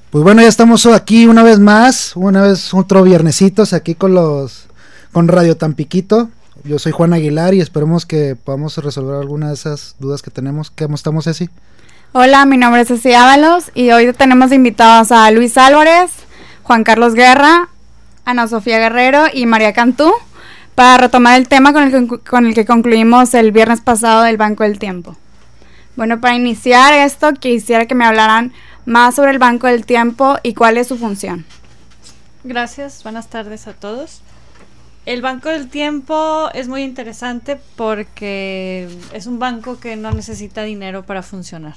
Pues bueno, ya estamos aquí una vez otro viernesitos aquí con Radio Tampiquito. Yo soy Juan Aguilar y esperemos que podamos resolver alguna de esas dudas que tenemos. ¿Cómo estamos, Ceci? Hola, mi nombre es Ceci Ábalos y hoy tenemos invitados a Luis Álvarez, Juan Carlos Guerra, Ana Sofía Guerrero y María Cantú para retomar el tema con el que concluimos el viernes pasado del Banco del Tiempo. Bueno, para iniciar esto quisiera que me hablaran más sobre el Banco del Tiempo y cuál es su función. Gracias, buenas tardes a todos. El Banco del Tiempo es muy interesante porque es un banco que no necesita dinero para funcionar.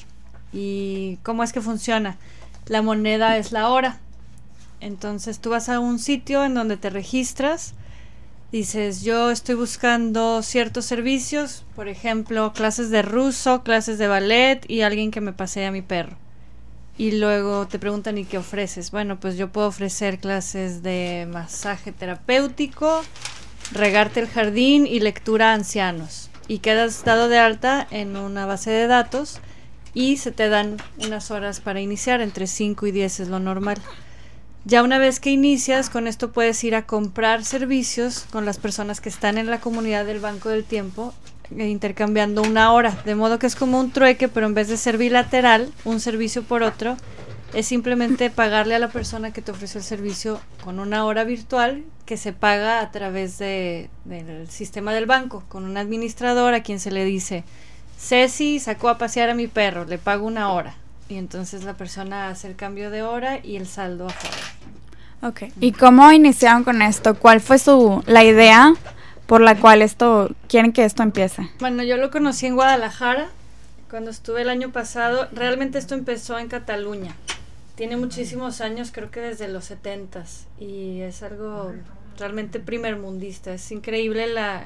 ¿Y cómo es que funciona? La moneda es la hora. Entonces tú vas a un sitio en donde te registras, dices yo estoy buscando ciertos servicios, por ejemplo clases de ruso, clases de ballet y alguien que me pasee a mi perro. Y luego te preguntan ¿y qué ofreces? Bueno, pues yo puedo ofrecer clases de masaje terapéutico, regarte el jardín y lectura a ancianos. Y quedas dado de alta en una base de datos y se te dan unas horas para iniciar, entre 5 y 10 es lo normal. Ya una vez que inicias, con esto puedes ir a comprar servicios con las personas que están en la comunidad del Banco del Tiempo, intercambiando una hora, de modo que es como un trueque, pero en vez de ser bilateral, un servicio por otro, es simplemente pagarle a la persona que te ofrece el servicio con una hora virtual que se paga a través del sistema del banco, con un administrador a quien se le dice, Ceci sacó a pasear a mi perro, le pago una hora. Y entonces la persona hace el cambio de hora y el saldo a favor. Okay. ¿Y cómo iniciaron con esto? ¿Cuál fue la idea por la cual quieren que esto empiece? Bueno, yo lo conocí en Guadalajara cuando estuve el año pasado. Realmente esto empezó en Cataluña. Tiene muchísimos años, creo que desde los 70s, y es algo realmente primermundista. Es increíble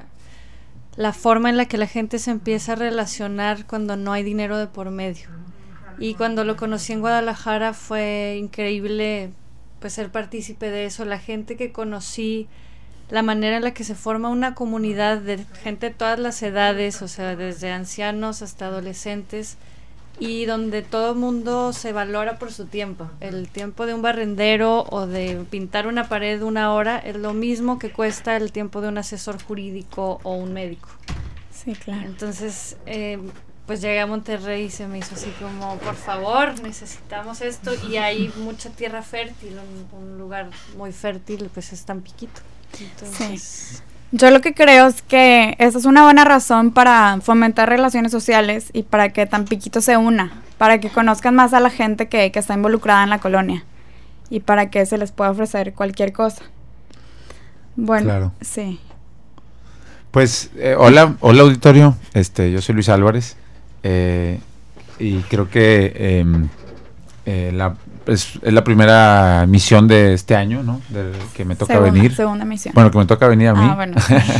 la forma en la que la gente se empieza a relacionar cuando no hay dinero de por medio. Y cuando lo conocí en Guadalajara fue increíble pues ser partícipe de eso. La gente que conocí, la manera en la que se forma una comunidad de gente de todas las edades, o sea, desde ancianos hasta adolescentes, y donde todo el mundo se valora por su tiempo. El tiempo de un barrendero o de pintar una pared una hora es lo mismo que cuesta el tiempo de un asesor jurídico o un médico. Sí, claro. Entonces, pues llegué a Monterrey y se me hizo así como, por favor, necesitamos esto, y hay mucha tierra fértil, un lugar muy fértil, pues es Tampiquito. Entonces, sí. Yo lo que creo es que esa es una buena razón para fomentar relaciones sociales y para que Tampiquito se una, para que conozcan más a la gente que está involucrada en la colonia y para que se les pueda ofrecer cualquier cosa. Bueno, claro. Sí. Pues, hola auditorio, yo soy Luis Álvarez. Y creo que es la primera misión de este año, ¿no? Que me toca venir. Segunda misión. Bueno, que me toca venir a mí. Bueno.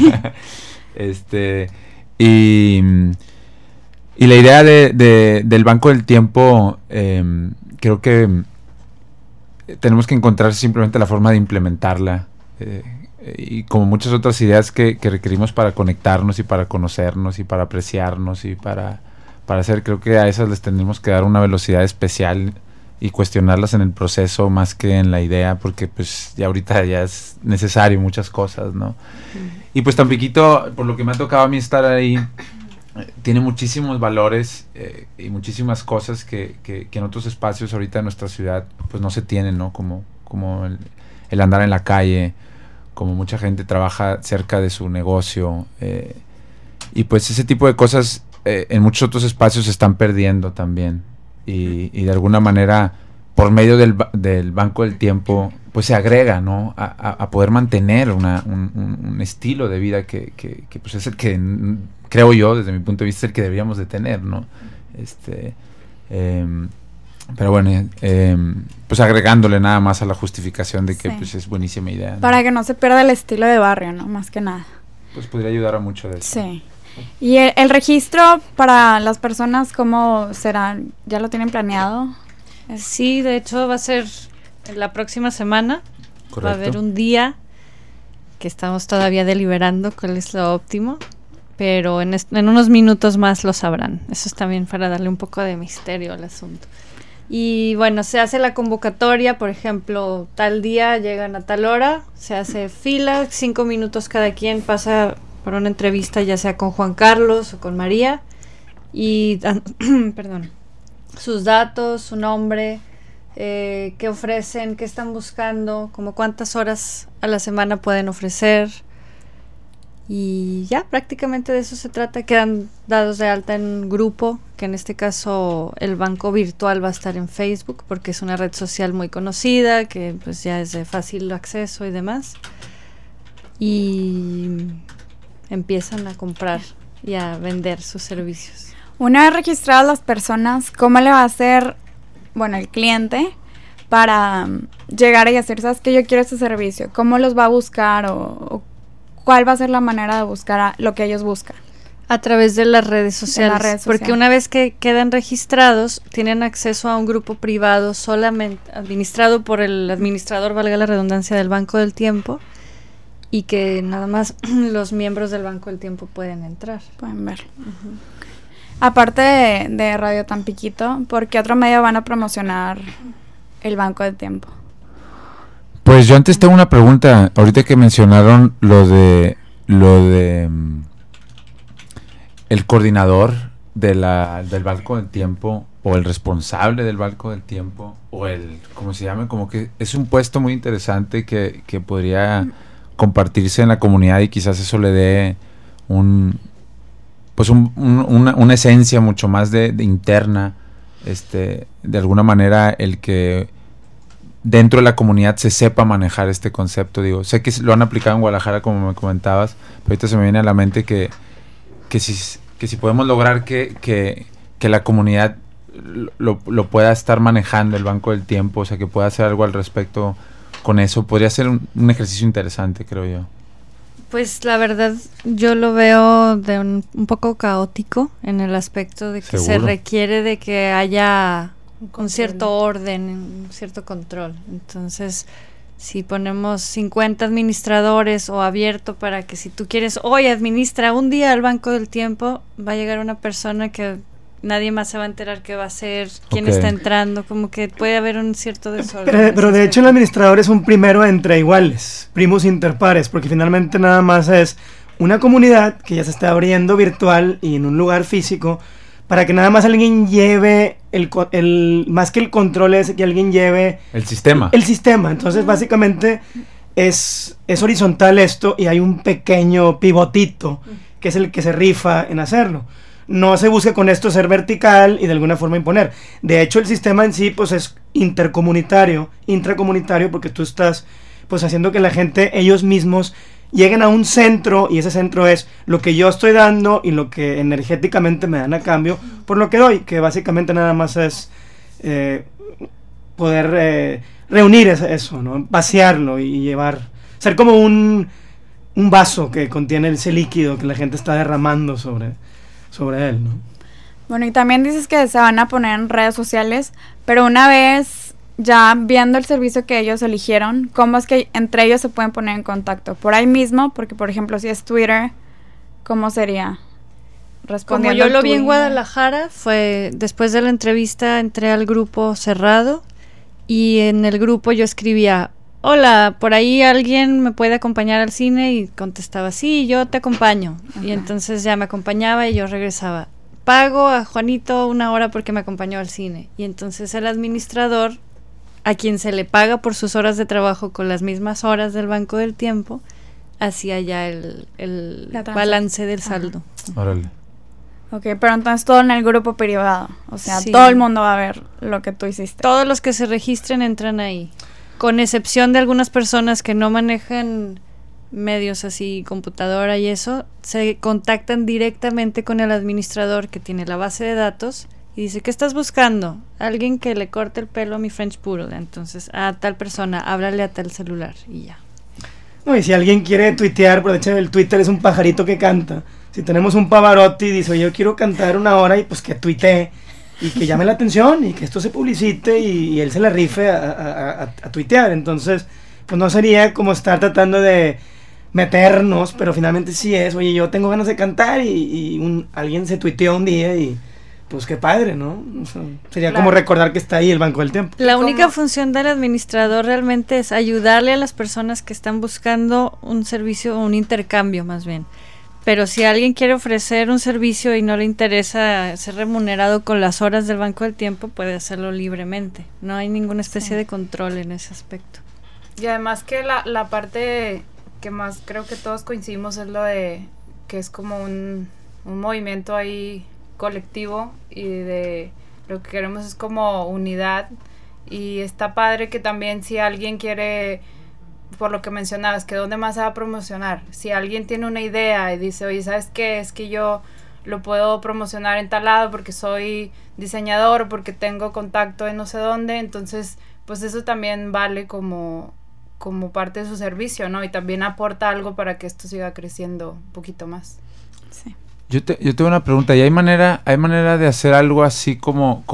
Y la idea del Banco del Tiempo, creo que tenemos que encontrar simplemente la forma de implementarla. Y como muchas otras ideas que requerimos para conectarnos y para conocernos y para apreciarnos y para hacer, creo que a esas les tenemos que dar una velocidad especial y cuestionarlas en el proceso más que en la idea, porque pues ya ahorita ya es necesario muchas cosas, ¿no? Y pues Tampiquito, por lo que me ha tocado a mí estar ahí, tiene muchísimos valores y muchísimas cosas que en otros espacios ahorita en nuestra ciudad pues no se tienen, ¿no? Como el andar en la calle, como mucha gente trabaja cerca de su negocio, y pues ese tipo de cosas en muchos otros espacios se están perdiendo también, y de alguna manera por medio del Banco del Tiempo pues se agrega, ¿no? a poder mantener un estilo de vida que pues es el que creo yo, desde mi punto de vista, es el que deberíamos de tener, ¿no? Pero bueno, pues agregándole nada más a la justificación de que sí, pues es buenísima idea, ¿no? Para que no se pierda el estilo de barrio, ¿no? Más que nada. Pues podría ayudar a mucho de eso. Sí. ¿Y el registro para las personas cómo será? ¿Ya lo tienen planeado? Sí, de hecho va a ser la próxima semana. Correcto. Va a haber un día que estamos todavía deliberando cuál es lo óptimo, pero en unos minutos más lo sabrán. Eso es también para darle un poco de misterio al asunto. Y bueno, se hace la convocatoria, por ejemplo, tal día llegan a tal hora, se hace fila, 5 minutos cada quien pasa por una entrevista, ya sea con Juan Carlos o con María, y perdón, sus datos, su nombre, qué ofrecen, qué están buscando, como cuántas horas a la semana pueden ofrecer. Y ya, prácticamente de eso se trata. Quedan dados de alta en un grupo, que en este caso el banco virtual va a estar en Facebook, porque es una red social muy conocida, que pues ya es de fácil acceso y demás. Y empiezan a comprar y a vender sus servicios. Una vez registradas las personas, ¿cómo le va a hacer, bueno, el cliente para llegar y hacer, sabes que yo quiero este servicio? ¿Cómo los va a buscar o cuál va a ser la manera de buscar lo que ellos buscan? A través de las redes sociales, porque una vez que quedan registrados, tienen acceso a un grupo privado solamente administrado por el administrador, valga la redundancia, del Banco del Tiempo, y que nada más los miembros del Banco del Tiempo pueden entrar. Pueden ver. Aparte de Radio Tampiquito, ¿por qué otro medio van a promocionar el Banco del Tiempo? Pues yo antes tengo una pregunta, ahorita que mencionaron lo de el coordinador del Banco del Tiempo, o el responsable del Banco del Tiempo, o el, ¿cómo se llama? Como que es un puesto muy interesante que podría compartirse en la comunidad, y quizás eso le dé una esencia mucho más de interna, de alguna manera, el que dentro de la comunidad se sepa manejar este concepto. Digo, sé que lo han aplicado en Guadalajara, como me comentabas, pero ahorita se me viene a la mente que si podemos lograr que la comunidad lo pueda estar manejando, el Banco del Tiempo, o sea, que pueda hacer algo al respecto con eso, podría ser un ejercicio interesante, creo yo. Pues la verdad, yo lo veo de un poco caótico, en el aspecto de que se requiere de que haya un cierto orden, un cierto control. Entonces, si ponemos 50 administradores o abierto para que si tú quieres, hoy administra un día el Banco del Tiempo, va a llegar una persona que nadie más se va a enterar qué va a hacer, quién está entrando, como que puede haber un cierto desorden. Pero de hecho el administrador es un primero entre iguales, primus inter pares, porque finalmente nada más es una comunidad que ya se está abriendo virtual y en un lugar físico, para que nada más alguien lleve más que el control, es que alguien lleve el sistema. Entonces básicamente es horizontal esto, y hay un pequeño pivotito que es el que se rifa en hacerlo. No se busca con esto ser vertical y de alguna forma imponer. De hecho, el sistema en sí pues es intracomunitario, porque tú estás pues haciendo que la gente, ellos mismos, lleguen a un centro, y ese centro es lo que yo estoy dando y lo que energéticamente me dan a cambio por lo que doy, que básicamente nada más es poder reunir eso, ¿no? Vaciarlo y llevar, ser como un vaso que contiene ese líquido que la gente está derramando sobre él, ¿no? Bueno, y también dices que se van a poner en redes sociales, pero una vez ya viendo el servicio que ellos eligieron, ¿cómo es que entre ellos se pueden poner en contacto? Por ahí mismo, porque por ejemplo si es Twitter, ¿cómo sería? Como yo lo vi en Guadalajara, fue después de la entrevista entré al grupo cerrado, y en el grupo yo escribía: hola, por ahí alguien me puede acompañar al cine, y contestaba: sí, yo te acompaño. Y entonces ya me acompañaba y yo regresaba: pago a Juanito 1 hora porque me acompañó al cine. Y entonces el administrador, a quien se le paga por sus horas de trabajo con las mismas horas del Banco del Tiempo, hacía ya el balance del saldo. Órale. Ok, pero entonces todo en el grupo privado, o sea, todo el mundo va a ver lo que tú hiciste. Todos los que se registren entran ahí, con excepción de algunas personas que no manejan medios así, computadora y eso, se contactan directamente con el administrador que tiene la base de datos y dice: ¿qué estás buscando? Alguien que le corte el pelo a mi French Poodle. Entonces, a tal persona, háblale a tal celular y ya. No, y si alguien quiere tuitear, por hecho el Twitter es un pajarito que canta. Si tenemos un Pavarotti y dice: oye, yo quiero cantar 1 hora, y pues que tuitee y que llame la atención y que esto se publicite y él se la rife a tuitear. Entonces, pues no sería como estar tratando de meternos, pero finalmente sí es: oye, yo tengo ganas de cantar, y alguien se tuiteó un día y pues qué padre, ¿no? O sea, sería Claro. como recordar que está ahí el Banco del Tiempo. La ¿Cómo? única función del administrador realmente es ayudarle a las personas que están buscando un servicio, un intercambio más bien. Pero si alguien quiere ofrecer un servicio y no le interesa ser remunerado con las horas del Banco del Tiempo, puede hacerlo libremente. No hay ninguna especie de control en ese aspecto. Y además que la parte que más creo que todos coincidimos es lo de que es como un movimiento ahí colectivo y de lo que queremos es como unidad, y está padre que también si alguien quiere, por lo que mencionabas, que dónde más se va a promocionar, si alguien tiene una idea y dice, oye, ¿sabes qué? Es que yo lo puedo promocionar en tal lado porque soy diseñador, porque tengo contacto en no sé dónde, entonces pues eso también vale como parte de su servicio, ¿no? Y también aporta algo para que esto siga creciendo un poquito más. Sí. Yo tengo una pregunta. ¿Y hay manera de hacer algo así como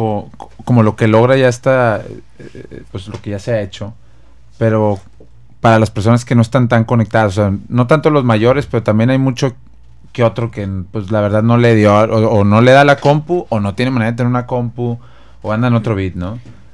lo que logra ya está, pues lo que ya se ha hecho, pero para las personas que no están tan conectadas? O sea, no tanto los mayores, pero también hay mucho que otro que pues la verdad no le dio, o no le da la compu, o no tiene manera de tener una compu, o anda en otro beat, ¿no?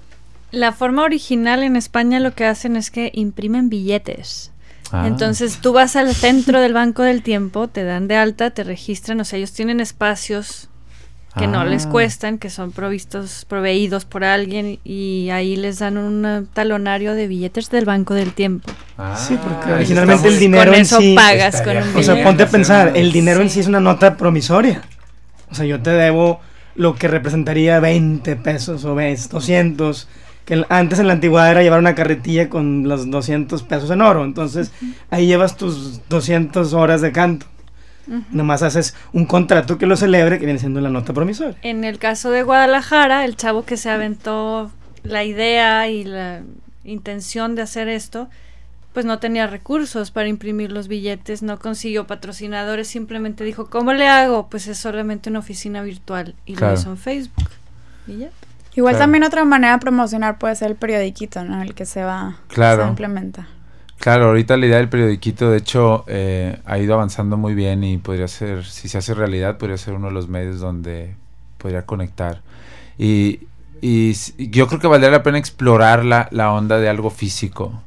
La forma original en España lo que hacen es que imprimen billetes. Ah. Entonces tú vas al centro del Banco del Tiempo, te dan de alta, te registran, o sea, ellos tienen espacios que no les cuestan, que son proveídos por alguien, y ahí les dan un talonario de billetes del Banco del Tiempo. Sí, porque eso originalmente está el dinero Con en eso sí... pagas con un O sea, billete. ponte a pensar, el dinero en Sí. sí es una nota promisoria. O sea, yo te debo lo que representaría 20 pesos o 200, que antes en la antigüedad era llevar una carretilla con los 200 pesos en oro. Entonces, ahí llevas tus 200 horas de canto. Nomás haces un contrato que lo celebre, que viene siendo la nota promisoria. En el caso de Guadalajara, el chavo que se aventó la idea y la intención de hacer esto, pues no tenía recursos para imprimir los billetes, no consiguió patrocinadores, simplemente dijo, ¿cómo le hago? Pues es solamente una oficina virtual, y Claro. lo hizo en Facebook. Y ya. Igual Claro. también otra manera de promocionar puede ser el periodiquito, ¿no? El que se va Claro. se implementa. Claro, ahorita la idea del periodiquito, de hecho, ha ido avanzando muy bien, y podría ser, si se hace realidad, podría ser uno de los medios donde podría conectar. Y yo creo que valdría la pena explorar la onda de algo físico.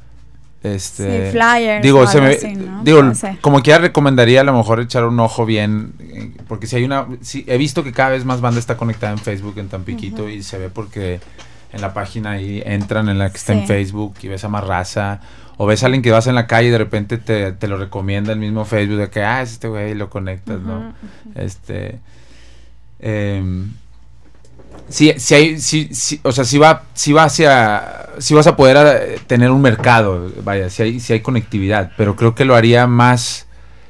Sí, flyers digo, o algo así, ¿no? No sé. como que ya recomendaría a lo mejor echar un ojo bien, porque si hay he visto que cada vez más banda está conectada en Facebook en Tampiquito, y se ve porque en la página ahí entran en la que está Sí. en Facebook, y ves a más raza, o ves a alguien que vas en la calle y de repente te lo recomienda el mismo Facebook, de que es este güey, y lo conectas, ¿no? O sea, si vas a poder tener un mercado, vaya, si hay conectividad, pero creo que lo haría más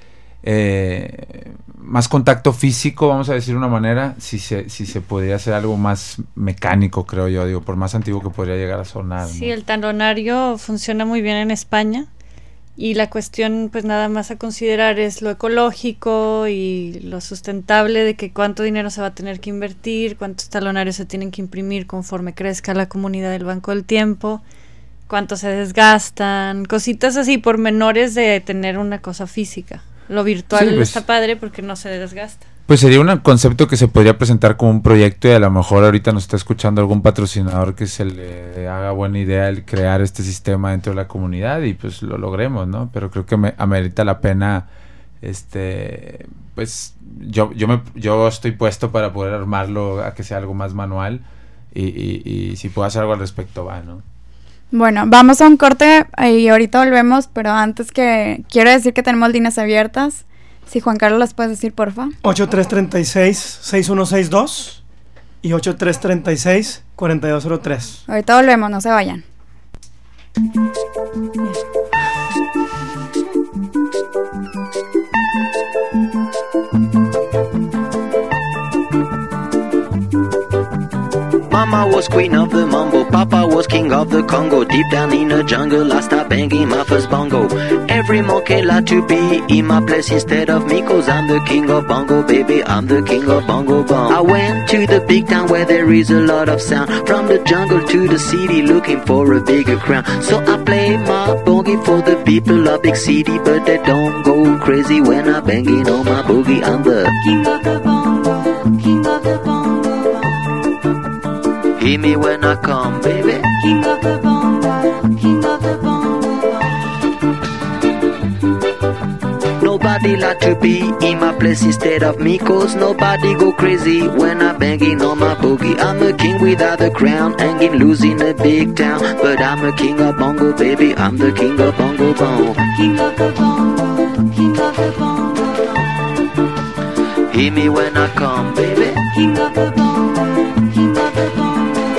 contacto físico, vamos a decir de una manera, si se podría hacer algo más mecánico, creo yo, digo, por más antiguo que podría llegar a sonar, Sí, ¿no? el talonario funciona muy bien en España, y la cuestión pues nada más a considerar es lo ecológico y lo sustentable, de que cuánto dinero se va a tener que invertir, cuántos talonarios se tienen que imprimir conforme crezca la comunidad del Banco del Tiempo, cuánto se desgastan, cositas así, pormenores de tener una cosa física. Lo virtual Sí, pues, está padre porque no se desgasta. Pues sería un concepto que se podría presentar como un proyecto, y a lo mejor ahorita nos está escuchando algún patrocinador que se le haga buena idea el crear este sistema dentro de la comunidad, y pues lo logremos, ¿no? Pero creo que amerita la pena, pues yo estoy puesto para poder armarlo a que sea algo más manual, y si puedo hacer algo al respecto, va, ¿no? Bueno, vamos a un corte y ahorita volvemos, pero antes que quiero decir que tenemos líneas abiertas. Si Juan Carlos las puedes decir, porfa. 8336-6162 y 8336-4203. Ahorita volvemos, no se vayan. Mama was queen of the mambo, Papa was king of the Congo. Deep down in the jungle, I started banging my first bongo. Every monkey like to be in my place instead of me, 'cause I'm the king of bongo, baby, I'm the king of bongo bong. I went to the big town where there is a lot of sound. From the jungle to the city, looking for a bigger crown. So I play my boogie for the people of big city, but they don't go crazy when I'm banging on my boogie. I'm the king of the bongo, king of the bongo. Hear me when I come, baby. King of the bongo, king of the bongo. Nobody like to be in my place instead of me, cause nobody go crazy when I'm banging on my boogie. I'm a king without a crown, hanging loose in a big town, but I'm a king of bongo, baby. I'm the king of bongo bong. King of the bongo, king of the bongo. Hear me when I come, baby. King of the bongo, king of the bongo.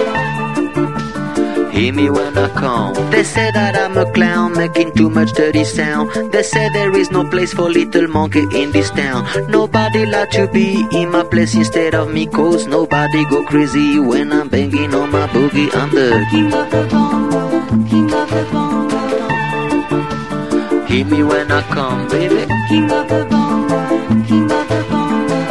Hear me when I come. They say that I'm a clown, making too much dirty sound. They say there is no place for little monkey in this town. Nobody like to be in my place instead of me, cause nobody go crazy when I'm banging on my boogie. I'm the king of the bongo, king of the bongo. Hear me when I come, baby. King of the bongo, king of the bongo.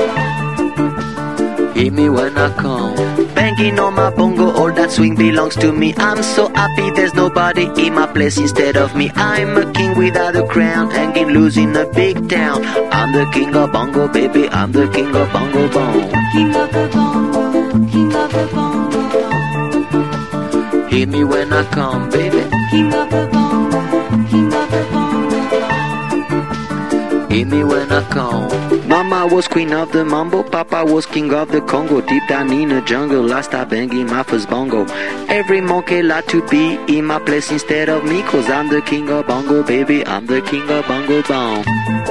Hear me when I come. Banging on my bongo, all that swing belongs to me. I'm so happy there's nobody in my place instead of me. I'm a king without a crown, hanging loose in a big town. I'm the king of bongo, baby. I'm the king of bongo bong. King of the bongo, king of the bongo. Hear me when I come, baby. King of the bongo, king of the bongo. Hear me when I come. Mama was queen of the mambo, Papa was king of the Congo. Deep down in the jungle, I start banging my first bongo. Every monkey like to be in my place instead of me, cause I'm the king of bongo, baby. I'm the king of bongo bong.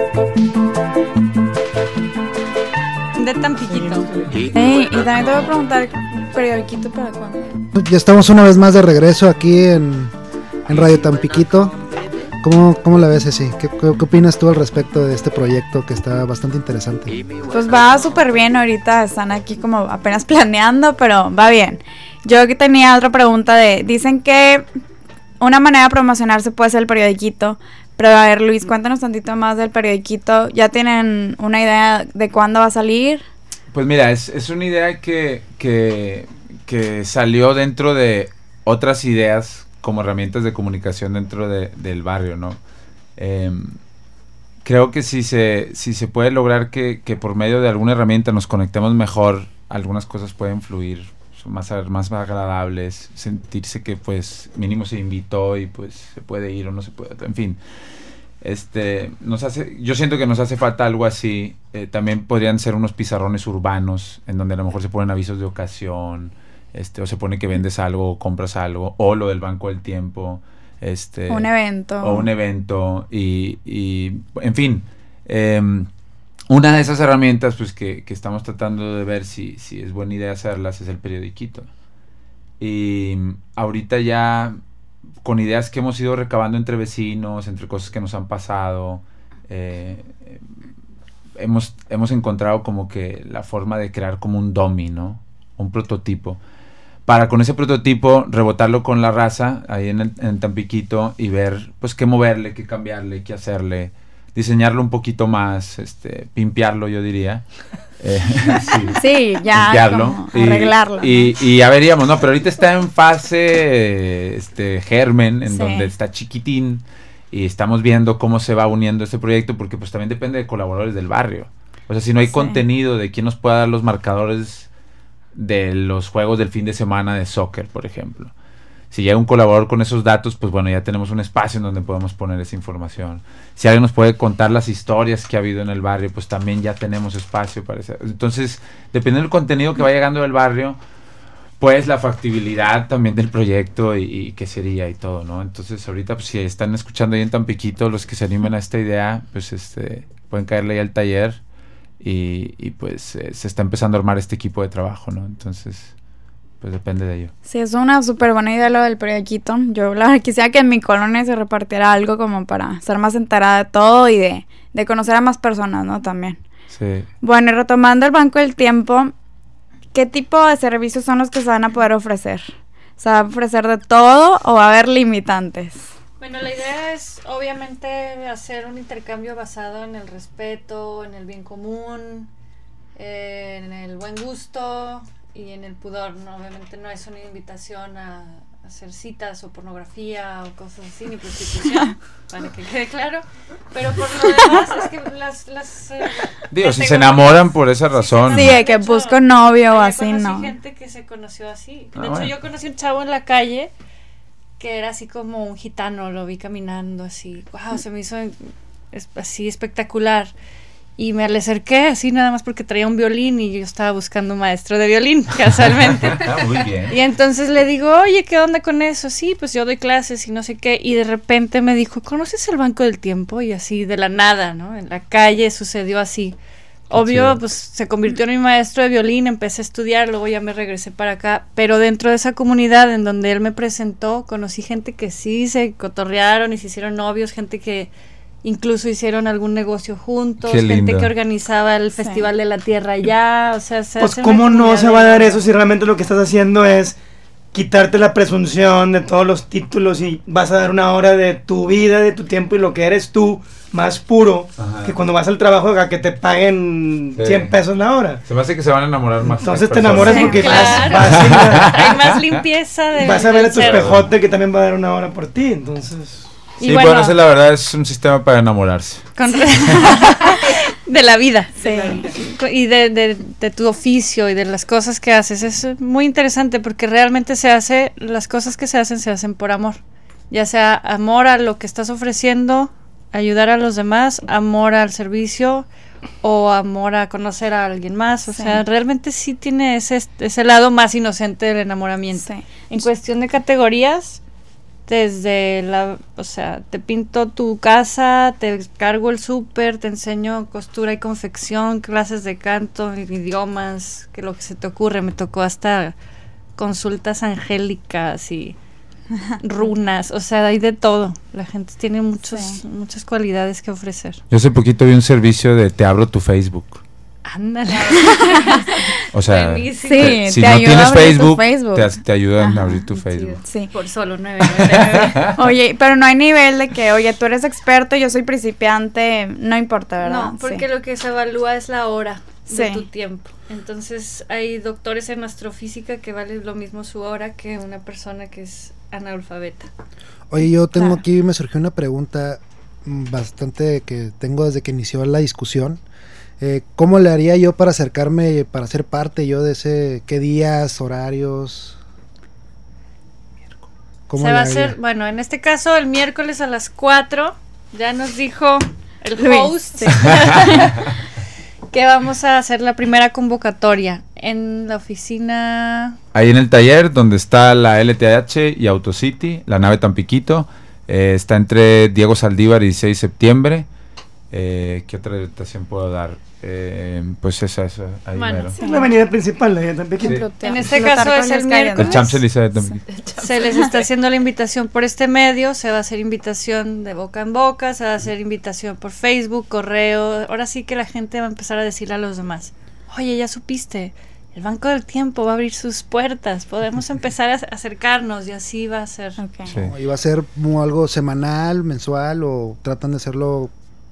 De Tampiquito. Y también te voy a preguntar, ¿periodiquito para cuándo? Ya estamos una vez más de regreso aquí en Radio Tampiquito. ¿Cómo la ves, Ceci? ¿Qué opinas tú al respecto de este proyecto que está bastante interesante? Pues va súper bien ahorita, están aquí como apenas planeando, pero va bien. Yo aquí tenía otra pregunta dicen que una manera de promocionarse puede ser el periodiquito, pero a ver, Luis, cuéntanos tantito más del periodiquito. ¿Ya tienen una idea de cuándo va a salir? Pues mira, es una idea que salió dentro de otras ideas como herramientas de comunicación dentro del barrio, ¿no? Creo que si se puede lograr que por medio de alguna herramienta nos conectemos mejor, algunas cosas pueden fluir, son más agradables, sentirse que pues mínimo se invitó y pues se puede ir o no se puede, en fin. Yo siento que nos hace falta algo así. También podrían ser unos pizarrones urbanos en donde a lo mejor se ponen avisos de ocasión, o se pone que vendes algo o compras algo, o lo del Banco del Tiempo, un evento y en fin, una de esas herramientas pues que estamos tratando de ver si es buena idea hacerlas es el periodiquito. Y ahorita ya con ideas que hemos ido recabando entre vecinos, entre cosas que nos han pasado, hemos encontrado como que la forma de crear como un dummy, ¿no? Un prototipo, para con ese prototipo rebotarlo con la raza ahí en Tampiquito y ver pues qué moverle, qué cambiarle, qué hacerle, diseñarlo un poquito más, pimpearlo, yo diría. Sí, ya pimpearlo, arreglarlo, y ya veríamos, ¿no? Pero ahorita está en fase germen, en donde está chiquitín, y estamos viendo cómo se va uniendo este proyecto, porque pues también depende de colaboradores del barrio. O sea, si no hay contenido de quién nos pueda dar los marcadores de los juegos del fin de semana de soccer, por ejemplo. Si llega un colaborador con esos datos, pues bueno, ya tenemos un espacio en donde podemos poner esa información. Si alguien nos puede contar las historias que ha habido en el barrio, pues también ya tenemos espacio para eso. Entonces, dependiendo del contenido que va llegando del barrio, pues la factibilidad también del proyecto y qué sería y todo, ¿no? Entonces, ahorita, pues si están escuchando ahí en Tampiquito, los que se animen a esta idea, pues pueden caerle ahí al taller. Y pues se está empezando a armar este equipo de trabajo, ¿no? Entonces, pues depende de ello. Sí, es una súper buena idea lo del periodiquito. Yo la verdad quisiera que en mi colonia se repartiera algo como para estar más enterada de todo y de conocer a más personas, ¿no? También. Sí. Bueno, y retomando el Banco del Tiempo, ¿qué tipo de servicios son los que se van a poder ofrecer? ¿Se va a ofrecer de todo o va a haber limitantes? Bueno, la idea es obviamente hacer un intercambio basado en el respeto, en el bien común, en el buen gusto, y en el pudor, ¿no? Obviamente no es una invitación a hacer citas o pornografía o cosas así, ni prostitución, para que quede claro, pero por lo demás es que las Digo, si se enamoran por esa razón. Sí, de que busco novio o yo así, conocí ¿no? gente que se conoció así. Ah, De hecho, bueno. yo conocí un chavo en la calle que era así como un gitano, lo vi caminando así, wow, se me hizo así espectacular. Y me le acerqué así nada más porque traía un violín y yo estaba buscando un maestro de violín, casualmente. Muy bien. Y entonces le digo, oye, ¿qué onda con eso? Sí, pues yo doy clases y no sé qué. Y de repente me dijo, ¿conoces el Banco del Tiempo? Y así de la nada, ¿no? En la calle sucedió así. Obvio, chido. pues se convirtió en mi maestro de violín, empecé a estudiar, luego ya me regresé para acá. Pero dentro de esa comunidad en donde él me presentó, conocí gente que sí se cotorrearon y se hicieron novios, gente que incluso hicieron algún negocio juntos, Qué gente lindo. que organizaba el Festival de la Tierra allá, o sea, se Pues hace cómo una no comunidad se va a dar de- eso si realmente lo que estás haciendo es quitarte la presunción de todos los títulos y vas a dar una hora de tu vida, de tu tiempo y lo que eres tú más puro Ajá. que cuando vas al trabajo a que te paguen Sí. 100 pesos la hora. Se me hace que se van a enamorar más. Entonces las te enamoras personas. porque Claro. vas Hay más limpieza de a ver a tu del ser. espejote que también va a dar una hora por ti, entonces... Y Sí, bueno, bueno, esa la verdad es un sistema para enamorarse. con de la vida Sí. y de tu oficio y de las cosas que haces. Es muy interesante porque realmente las cosas que se hacen por amor. Ya sea amor a lo que estás ofreciendo, ayudar a los demás, amor al servicio o amor a conocer a alguien más. O Sí. sea, realmente sí tiene ese lado más inocente del enamoramiento. Sí. En cuestión de categorías, desde o sea, te pinto tu casa, te cargo el súper, te enseño costura y confección, clases de canto, idiomas, que lo que se te ocurre. Me tocó hasta consultas angélicas y runas, o sea, hay de todo. La gente tiene Sí. muchas cualidades que ofrecer. Yo hace poquito vi un servicio de te abro tu Facebook. Ándale. O sea, Buenísimo. Sí, si te no ayuda tienes a abrir tu Facebook, Facebook. te ayudan Ajá, a abrir tu qué Facebook. Sí. Por solo 9.99. Oye, pero no hay nivel de que, oye, tú eres experto, yo soy principiante, no importa, ¿verdad? No, porque Sí. lo que se evalúa es la hora de Sí. tu tiempo. Entonces hay doctores en astrofísica que vale lo mismo su hora que una persona que es analfabeta. Oye, yo tengo Claro. aquí, me surgió una pregunta bastante que tengo desde que inició la discusión. ¿Cómo le haría yo para acercarme, para ser parte yo de ese, qué días, horarios? ¿Cómo Se le va a haría? hacer, bueno, en este caso el miércoles a las 4, ya nos dijo el Luis, host sí. que vamos a hacer la primera convocatoria en la oficina. Ahí en el taller donde está la LTH y AutoCity, la nave Tampiquito, está entre Diego Saldívar y 16 de septiembre. ¿Qué otra orientación puedo dar? Pues esa, ahí Bueno, mero. Es la avenida principal de Tampico. Sí. En este caso es el El miércoles. Champs-Élysées de Tampiquito. Se les está haciendo la invitación por este medio, se va a hacer invitación de boca en boca, se va a hacer invitación por Facebook, correo. Ahora sí que la gente va a empezar a decirle a los demás, oye, ya supiste, el Banco del Tiempo va a abrir sus puertas, podemos empezar a acercarnos y así va a ser. Ok. Sí. ¿Y va a ser como algo semanal, mensual o tratan de hacerlo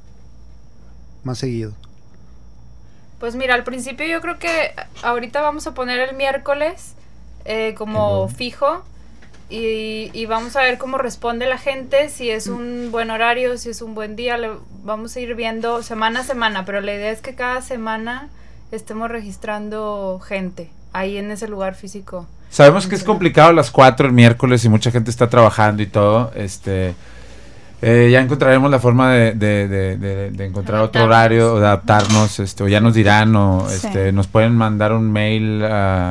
más seguido? Pues mira, al principio yo creo que ahorita vamos a poner el miércoles como Ujú. fijo y vamos a ver cómo responde la gente, si es un buen horario, si es un buen día, vamos a ir viendo semana a semana, pero la idea es que cada semana estemos registrando gente ahí en ese lugar físico. Sabemos que es complicado a las 4 el miércoles y mucha gente está trabajando y todo. Ya encontraremos la forma de encontrar otro Adaptarnos. horario o de adaptarnos, o ya nos dirán o Sí. nos pueden mandar un mail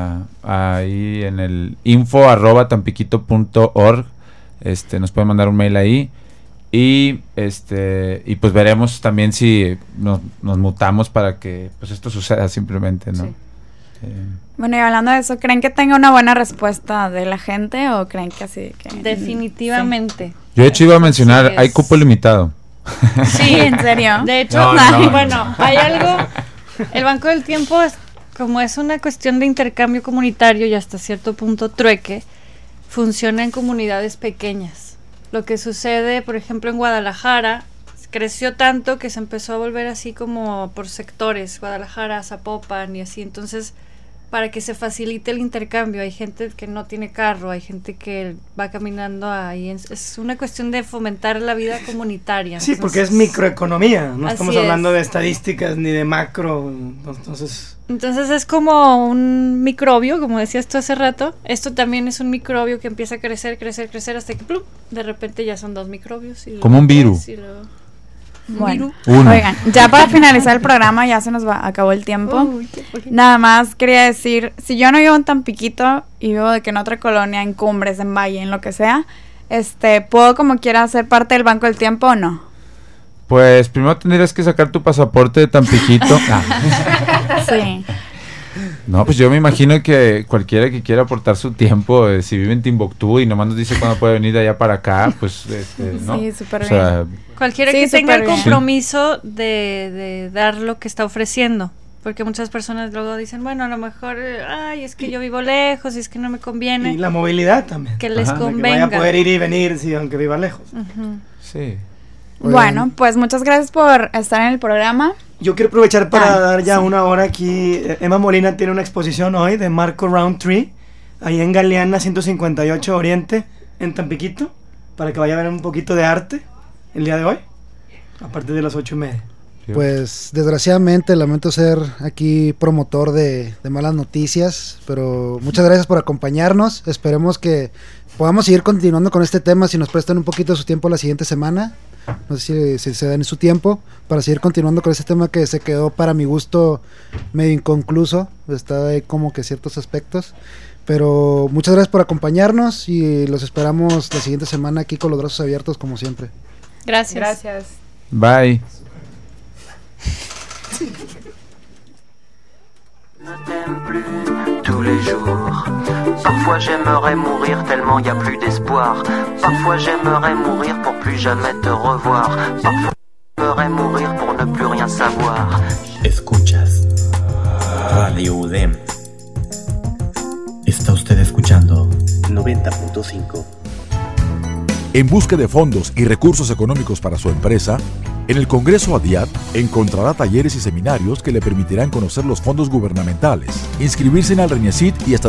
ahí en el info@tampiquito.org. Nos pueden mandar un mail ahí y pues veremos también si nos mutamos para que pues esto suceda simplemente, ¿no? Sí. Bueno, y hablando de eso, ¿creen que tenga una buena respuesta de la gente o creen que así? Que Definitivamente. Yo de hecho iba a mencionar, Así hay es. cupo limitado. Sí, ¿en serio? De hecho, No, bueno, hay algo, el Banco del Tiempo, como es una cuestión de intercambio comunitario y hasta cierto punto trueque, funciona en comunidades pequeñas. Lo que sucede, por ejemplo, en Guadalajara, creció tanto que se empezó a volver así como por sectores, Guadalajara, Zapopan y así, entonces para que se facilite el intercambio. Hay gente que no tiene carro, hay gente que va caminando ahí. Es una cuestión de fomentar la vida comunitaria. Sí, porque es microeconomía, no Así estamos hablando de estadísticas ni de macro, entonces... Entonces es como un microbio, como decías tú hace rato. Esto también es un microbio que empieza a crecer hasta que ¡plum! De repente ya son 2 microbios. Y Como un virus. Bueno, Uno. oigan, ya para finalizar el programa, ya se nos acabó el tiempo. Nada más quería decir, si yo no vivo en Tampiquito y vivo de que en otra colonia, en Cumbres, en Valle, en lo que sea, ¿puedo como quiera ser parte del Banco del Tiempo o no? Pues primero tendrías que sacar tu pasaporte de Tampiquito. Sí. No, pues yo me imagino que cualquiera que quiera aportar su tiempo, si vive en Timbuktu y nomás nos dice cuándo puede venir de allá para acá, pues, ¿no? Sí, súper O sea, Cualquiera Sí, que tenga el súper bien. compromiso de dar lo que está ofreciendo. Porque muchas personas luego dicen, bueno, a lo mejor, ay, es que yo vivo lejos y es que no me conviene. Y la movilidad también. Que les Ajá. Que convenga. vaya a poder ir y venir, sí, aunque viva lejos. Ujú. sí. Bueno, pues muchas gracias por estar en el programa. Yo quiero aprovechar para Ah, dar ya sí. una hora aquí. Emma Molina tiene una exposición hoy de Marco Roundtree, ahí en Galeana 158 Oriente, en Tampiquito, para que vaya a ver un poquito de arte el día de hoy, a partir de las 8:30. Pues desgraciadamente lamento ser aquí promotor de malas noticias, pero muchas gracias por acompañarnos. Esperemos que podamos seguir continuando con este tema si nos prestan un poquito de su tiempo la siguiente semana. No sé si se dan su tiempo para seguir continuando con este tema que se quedó para mi gusto medio inconcluso. Está ahí como que ciertos aspectos. Pero muchas gracias por acompañarnos y los esperamos la siguiente semana aquí con los brazos abiertos como siempre. Gracias. Gracias. Bye. Ne t'aime plus tous les jours. Parfois j'aimerais mourir tellement y a plus d'espoir. Parfois j'aimerais mourir pour plus jamais te revoir. Parfois j'aimerais mourir pour ne plus rien savoir. Escuchas Radio UDEM. Está usted escuchando 90.5. En busca de fondos y recursos económicos para su empresa, en el Congreso ADIAT encontrará talleres y seminarios que le permitirán conocer los fondos gubernamentales, inscribirse en el RENIECIT y hasta